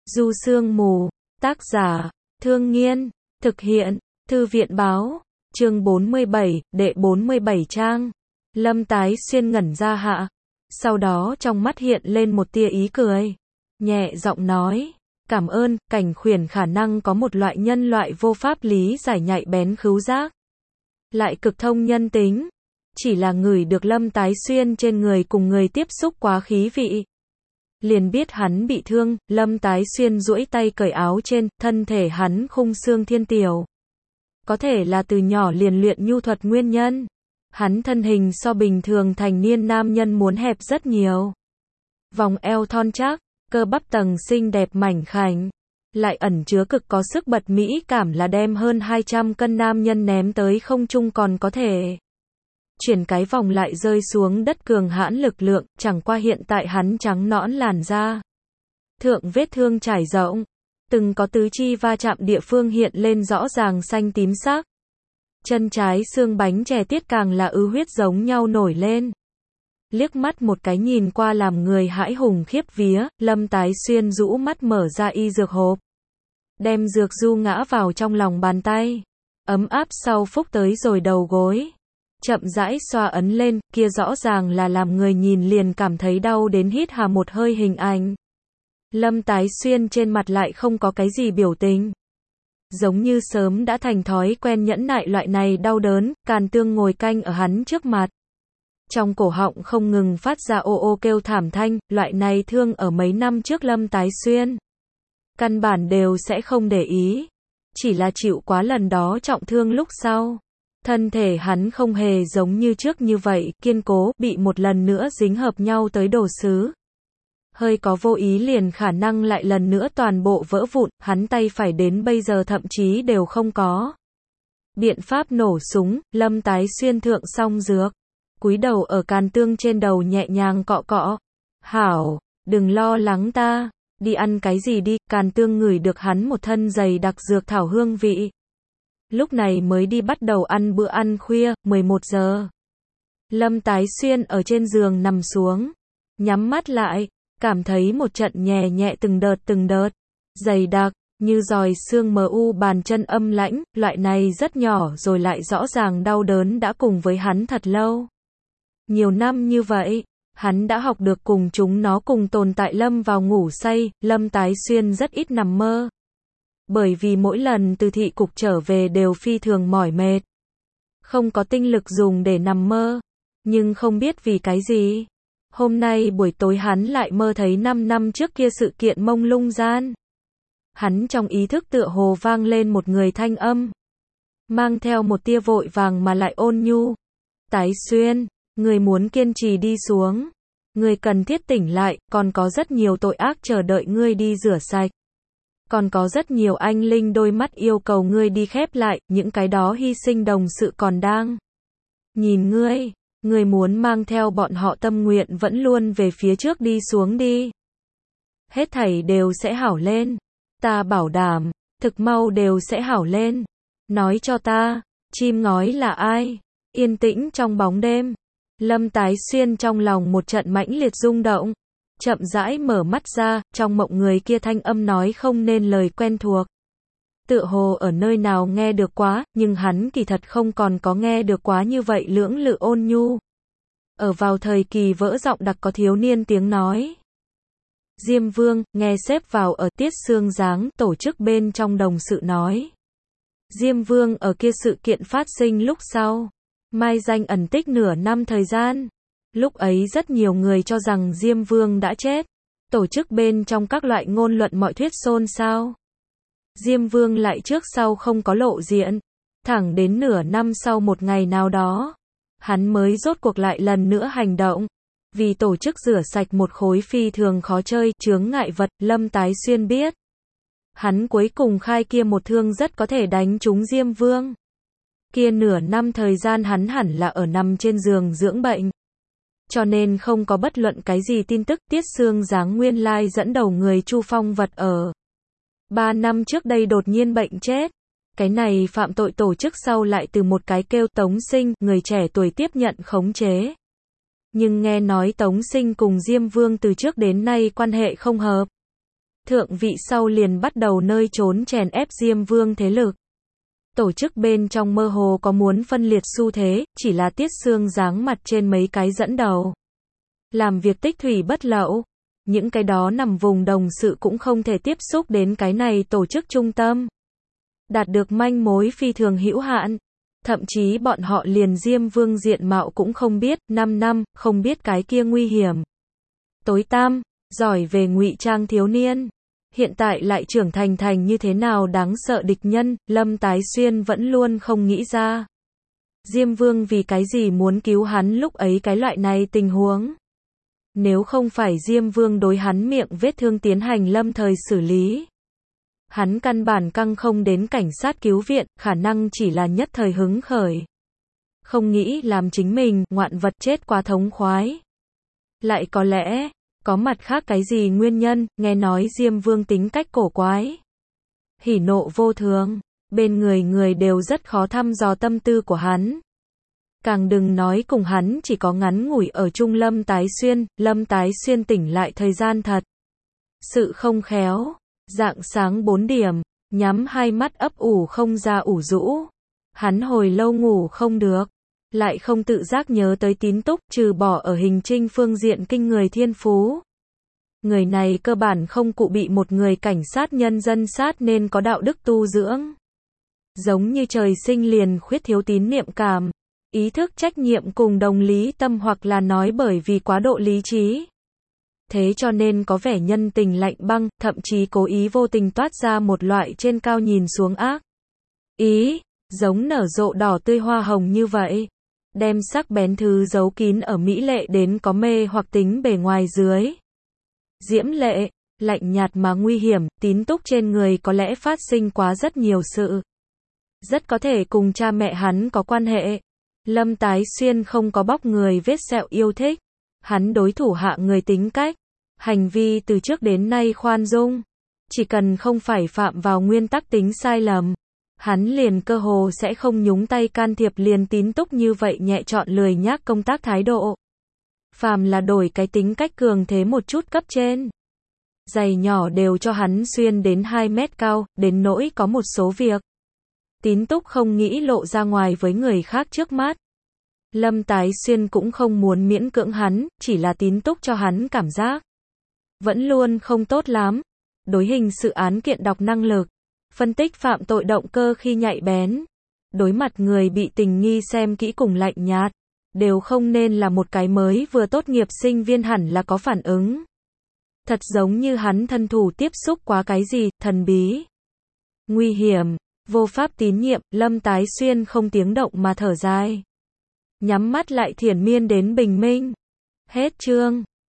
Du Sương Mù, tác giả, Thương Nghiên, thực hiện, Thư viện báo, chương 47, đệ 47 trang. Lâm Tái Xuyên ngẩn ra hạ. Sau đó trong mắt hiện lên một tia ý cười. Nhẹ giọng nói, cảm ơn, Cảnh Khuyển khả năng có một loại nhân loại vô pháp lý giải nhạy bén khứu giác. Lại cực thông nhân tính. Chỉ là ngửi được Lâm Tái Xuyên trên người cùng người tiếp xúc quá khí vị. Liền biết hắn bị thương, Lâm Tái Xuyên duỗi tay cởi áo trên, thân thể hắn khung xương thiên tiểu. Có thể là từ nhỏ liền luyện nhu thuật nguyên nhân. Hắn thân hình so bình thường thành niên nam nhân muốn hẹp rất nhiều. Vòng eo thon chắc, cơ bắp tầng xinh đẹp mảnh khảnh. Lại ẩn chứa cực có sức bật mỹ cảm là đem hơn 200 cân nam nhân ném tới không trung còn có thể. Chuyển cái vòng lại rơi xuống đất cường hãn lực lượng, chẳng qua hiện tại hắn trắng nõn làn da. Thượng vết thương trải rộng, từng có tứ chi va chạm địa phương hiện lên rõ ràng xanh tím sắc. Chân trái xương bánh chè tiết càng là ứ huyết giống nhau nổi lên. Liếc mắt một cái nhìn qua làm người hãi hùng khiếp vía, Lâm Tái Xuyên rũ mắt mở ra y dược hộp. Đem dược du ngã vào trong lòng bàn tay. Ấm áp sau phúc tới rồi đầu gối. Chậm rãi xoa ấn lên, kia rõ ràng là làm người nhìn liền cảm thấy đau đến hít hà một hơi hình ảnh. Lâm Tái Xuyên trên mặt lại không có cái gì biểu tình. Giống như sớm đã thành thói quen nhẫn nại loại này đau đớn, Càn Tương ngồi canh ở hắn trước mặt. Trong cổ họng không ngừng phát ra ô ô kêu thảm thanh, loại này thương ở mấy năm trước Lâm Tái Xuyên. Căn bản đều sẽ không để ý. Chỉ là chịu quá lần đó trọng thương lúc sau. Thân thể hắn không hề giống như trước như vậy, kiên cố, bị một lần nữa dính hợp nhau tới đồ sứ. Hơi có vô ý liền khả năng lại lần nữa toàn bộ vỡ vụn, hắn tay phải đến bây giờ thậm chí đều không có. Biện pháp nổ súng, Lâm Tái Xuyên thượng xong dược. Cúi đầu ở Càn Tương trên đầu nhẹ nhàng cọ cọ. Hảo, đừng lo lắng ta, đi ăn cái gì đi, Càn Tương ngửi được hắn một thân dày đặc dược thảo hương vị. Lúc này mới đi bắt đầu ăn bữa ăn khuya, 11 giờ. Lâm Tái Xuyên ở trên giường nằm xuống, nhắm mắt lại, cảm thấy một trận nhẹ nhẹ từng đợt, dày đặc, như giòi xương mờ u bàn chân âm lãnh, loại này rất nhỏ rồi lại rõ ràng đau đớn đã cùng với hắn thật lâu. Nhiều năm như vậy, hắn đã học được cùng chúng nó cùng tồn tại lâm vào ngủ say, Lâm Tái Xuyên rất ít nằm mơ. Bởi vì mỗi lần từ thị cục trở về đều phi thường mỏi mệt. Không có tinh lực dùng để nằm mơ. Nhưng không biết vì cái gì. Hôm nay buổi tối hắn lại mơ thấy 5 năm trước kia sự kiện mông lung gian. Hắn trong ý thức tựa hồ vang lên một người thanh âm. Mang theo một tia vội vàng mà lại ôn nhu. Tái Xuyên, người muốn kiên trì đi xuống. Người cần thiết tỉnh lại, còn có rất nhiều tội ác chờ đợi ngươi đi rửa sạch. Còn có rất nhiều anh linh đôi mắt yêu cầu ngươi đi khép lại, những cái đó hy sinh đồng sự còn đang nhìn ngươi muốn mang theo bọn họ tâm nguyện vẫn luôn về phía trước đi xuống đi. Hết thảy đều sẽ hảo lên. Ta bảo đảm, thực mau đều sẽ hảo lên. Nói cho ta, chim ngói là ai? Yên tĩnh trong bóng đêm. Lâm Tái Xuyên trong lòng một trận mãnh liệt rung động. Chậm rãi mở mắt ra, trong mộng người kia thanh âm nói không nên lời quen thuộc. Tựa hồ ở nơi nào nghe được quá, nhưng hắn kỳ thật không còn có nghe được quá như vậy lưỡng lự ôn nhu. Ở vào thời kỳ vỡ giọng đặc có thiếu niên tiếng nói. Diêm Vương, nghe xếp vào ở Tiết Xương Giáng, tổ chức bên trong đồng sự nói. Diêm Vương ở kia sự kiện phát sinh lúc sau. Mai danh ẩn tích nửa năm thời gian. Lúc ấy rất nhiều người cho rằng Diêm Vương đã chết. Tổ chức bên trong các loại ngôn luận mọi thuyết xôn xao. Diêm Vương lại trước sau không có lộ diện. Thẳng đến nửa năm sau một ngày nào đó. Hắn mới rốt cuộc lại lần nữa hành động. Vì tổ chức rửa sạch một khối phi thường khó chơi, chướng ngại vật, Lâm Tái Xuyên biết. Hắn cuối cùng khai kia một thương rất có thể đánh trúng Diêm Vương. Kia nửa năm thời gian hắn hẳn là ở nằm trên giường dưỡng bệnh. Cho nên không có bất luận cái gì tin tức. Tiết Xương Giáng nguyên lai dẫn đầu người Chu Phong Vật ở 3 năm trước đây đột nhiên bệnh chết. Cái này phạm tội tổ chức sau lại từ một cái kêu Tống Sinh, người trẻ tuổi tiếp nhận khống chế. Nhưng nghe nói Tống Sinh cùng Diêm Vương từ trước đến nay quan hệ không hợp. thượng vị sau liền bắt đầu nơi trốn chèn ép Diêm Vương thế lực. Tổ chức bên trong mơ hồ có muốn phân liệt xu thế, chỉ là Tiết Xương giáng mặt trên mấy cái dẫn đầu. Làm việc tích thủy bất lậu. Những cái đó nằm vùng đồng sự cũng không thể tiếp xúc đến cái này tổ chức trung tâm. Đạt được manh mối phi thường hữu hạn. Thậm chí bọn họ liền Diêm Vương diện mạo cũng không biết, 5 năm, không biết cái kia nguy hiểm. Tối tăm, giỏi về ngụy trang thiếu niên. Hiện tại lại trưởng thành như thế nào đáng sợ địch nhân, Lâm Tái Xuyên vẫn luôn không nghĩ ra. Diêm Vương vì cái gì muốn cứu hắn lúc ấy cái loại này tình huống. Nếu không phải Diêm Vương đối hắn miệng vết thương tiến hành lâm thời xử lý. Hắn căn bản căng không đến cảnh sát cứu viện, khả năng chỉ là nhất thời hứng khởi. Không nghĩ làm chính mình, ngoạn vật chết quá thống khoái. Lại có lẽ, có mặt khác cái gì nguyên nhân, nghe nói Diêm Vương tính cách cổ quái. Hỉ nộ vô thường, bên người đều rất khó thăm dò tâm tư của hắn. Càng đừng nói cùng hắn chỉ có ngắn ngủi ở chung Lâm Tái Xuyên tỉnh lại thời gian thật. Sự không khéo, rạng sáng 4 điểm, nhắm hai mắt ấp ủ không ra ủ rũ. Hắn hồi lâu ngủ không được, lại không tự giác nhớ tới Tín Túc, trừ bỏ ở hình trinh phương diện kinh người thiên phú. Người này cơ bản không cụ bị một người cảnh sát nhân dân sát nên có đạo đức tu dưỡng. Giống như trời sinh liền khuyết thiếu tín niệm cảm, ý thức trách nhiệm cùng đồng lý tâm, hoặc là nói bởi vì quá độ lý trí. Thế cho nên có vẻ nhân tình lạnh băng, thậm chí cố ý vô tình toát ra một loại trên cao nhìn xuống ác ý, giống nở rộ đỏ tươi hoa hồng như vậy. Đem sắc bén thứ giấu kín ở mỹ lệ đến có mê hoặc tính bề ngoài dưới. Diễm lệ, lạnh nhạt mà nguy hiểm, Tín Túc trên người có lẽ phát sinh quá rất nhiều sự. Rất có thể cùng cha mẹ hắn có quan hệ. Lâm Tái Xuyên không có bóc người vết sẹo yêu thích. Hắn đối thủ hạ người tính cách, hành vi từ trước đến nay khoan dung. Chỉ cần không phải phạm vào nguyên tắc tính sai lầm, hắn liền cơ hồ sẽ không nhúng tay can thiệp liền Tín Túc như vậy nhẹ chọn lười nhác công tác thái độ. Phàm là đổi cái tính cách cường thế một chút cấp trên. Giày nhỏ đều cho hắn xuyên đến 2 mét cao, đến nỗi có một số việc. Tín Túc không nghĩ lộ ra ngoài với người khác trước mắt. Lâm Tái Xuyên cũng không muốn miễn cưỡng hắn, chỉ là Tín Túc cho hắn cảm giác vẫn luôn không tốt lắm. Đối hình sự án kiện đọc năng lực, phân tích phạm tội động cơ khi nhạy bén. Đối mặt người bị tình nghi xem kỹ cùng lạnh nhạt, đều không nên là một cái mới vừa tốt nghiệp sinh viên hẳn là có phản ứng. Thật giống như hắn thân thủ tiếp xúc quá cái gì, thần bí, nguy hiểm, vô pháp tín nhiệm. Lâm Tái Xuyên không tiếng động mà thở dài. Nhắm mắt lại thiền miên đến bình minh. Hết chương.